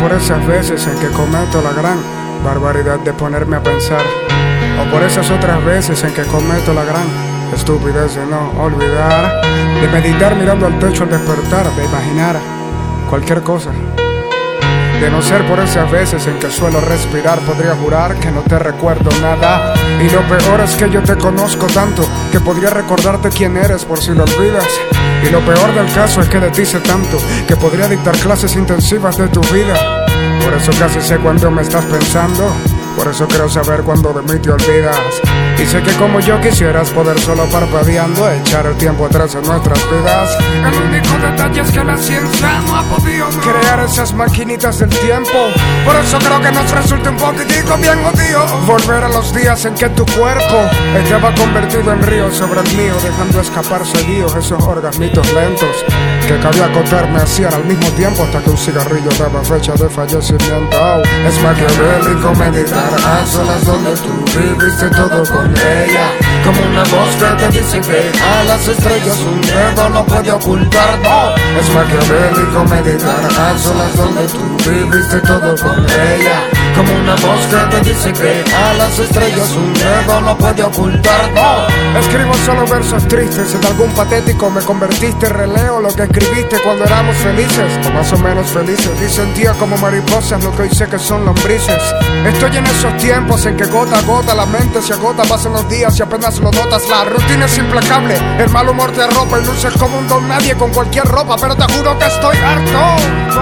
por esas veces en que cometo la gran barbaridad de ponerme a pensar, o por esas otras veces en que cometo la gran estupidez de no olvidar, de meditar mirando al techo al despertar, de imaginar cualquier cosa. De no ser por esas veces en que suelo respirar, podría jurar que no te recuerdo nada. Y lo peor es que yo te conozco tanto que podría recordarte quién eres por si lo olvidas. Y lo peor del caso es que de ti sé tanto que podría dictar clases intensivas de tu vida. Por eso casi sé cuándo me estás pensando, por eso creo saber cuándo de mí te olvidas. Y sé que como yo quisieras poder solo parpadeando echar el tiempo atrás en nuestras vidas. El único detalle es que la ciencia no ha podido crear esas maquinitas del tiempo. Por eso creo que nos resulta un poquitico bien odio volver a los días en que tu cuerpo estaba convertido en río sobre el mío, dejando escapar seguidos esos orgasmitos lentos que cabía acotarme hacían al mismo tiempo hasta que un cigarrillo daba fecha de fallecimiento. Es maquiavélico meditar a solas donde tú viviste todo con ella, como una voz que te dice que a las estrellas un dedo no puede ocultar, no. Es maquiavélico meditar a solas donde tú viviste todo con ella, como una voz que te dice que a las estrellas un dedo no puede ocultar, no. Escribo solo versos tristes, en algún patético me convertiste, releo lo que escribiste cuando éramos felices, o más o menos felices, y sentía como mariposas lo que hoy sé que son lombrices. Estoy en esos tiempos en que gota a gota la mente se agota, pasan los días y apenas lo notas, la rutina es implacable, el mal humor te arropa y luces como un don nadie con cualquier ropa, pero te juro que estoy harto.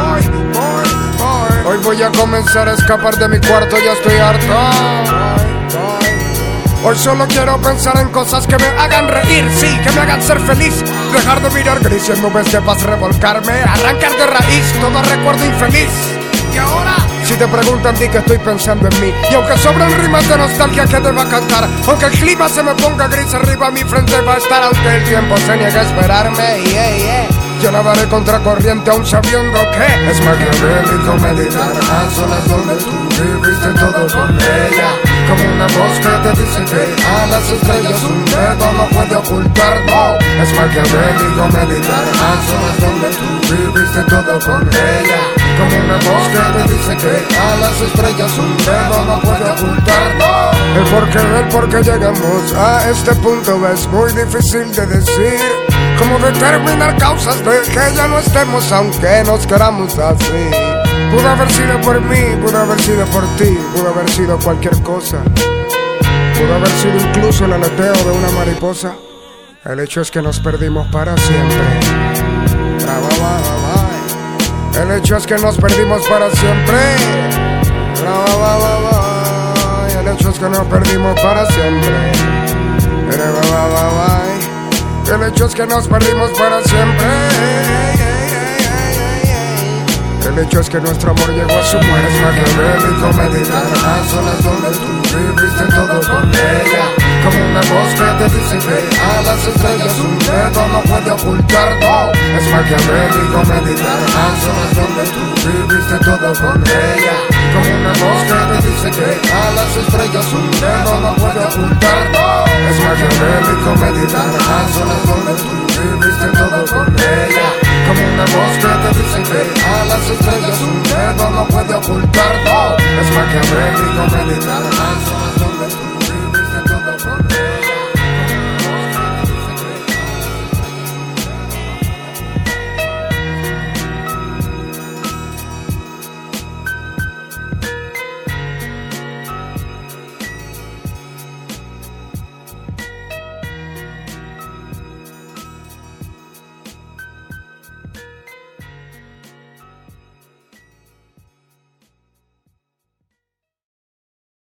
Hoy voy a comenzar a escapar de mi cuarto, ya estoy harto. Hoy solo quiero pensar en cosas que me hagan reír, sí, que me hagan ser feliz. Dejar de mirar grises nubes de paz, revolcarme, arrancar de raíz todo recuerdo infeliz. Y ahora, si te preguntan di que estoy pensando en mí, y aunque sobran rimas de nostalgia que deba cantar, aunque el clima se me ponga gris arriba mi frente va a estar, aunque el tiempo se niegue a esperarme, yo nadaré contracorriente aún sabiendo que es maquiavélico meditar a solas donde tú viviste todo con ella, como una voz que te dice que a las estrellas un dedo no puede ocultar, no. Es maquiavélico meditar a solas donde tú viviste todo con ella, como una voz que te dice que a las estrellas un dedo no puede ocultar, no. El por qué llegamos a este punto es muy difícil de decir, como determinar causas de que ya no estemos aunque nos queramos así. Pudo haber sido por mí, pudo haber sido por ti, pudo haber sido cualquier cosa, pudo haber sido incluso el aleteo de una mariposa. El hecho es que nos perdimos para siempre. El hecho es que nos perdimos para siempre. El hecho es que nos perdimos para siempre. El hecho es que nos perdimos para siempre. El hecho es que nuestro amor llegó a su muerte. Es maquiavélico meditar a solas donde tú viviste todo con ella, como una voz que te dice que a las estrellas un dedo no puede ocultar, no. Es maquiavélico meditar a solas donde tú viviste todo con ella, como una voz que te dice que a las estrellas un dedo no puede ocultar, no. Es maquiavélico meditar a solas donde tú viviste todo con ella, como una voz que te dice que a las estrellas un dedo no puede ocultar, no. Es maquiavélico meditar a solas donde tú viviste todo con ella.